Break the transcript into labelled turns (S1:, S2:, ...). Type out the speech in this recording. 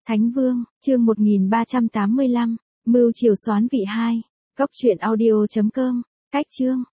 S1: Thánh Vương, chương 1385, Mưu triều soán vị 2, góc truyện audio.com, cách chương.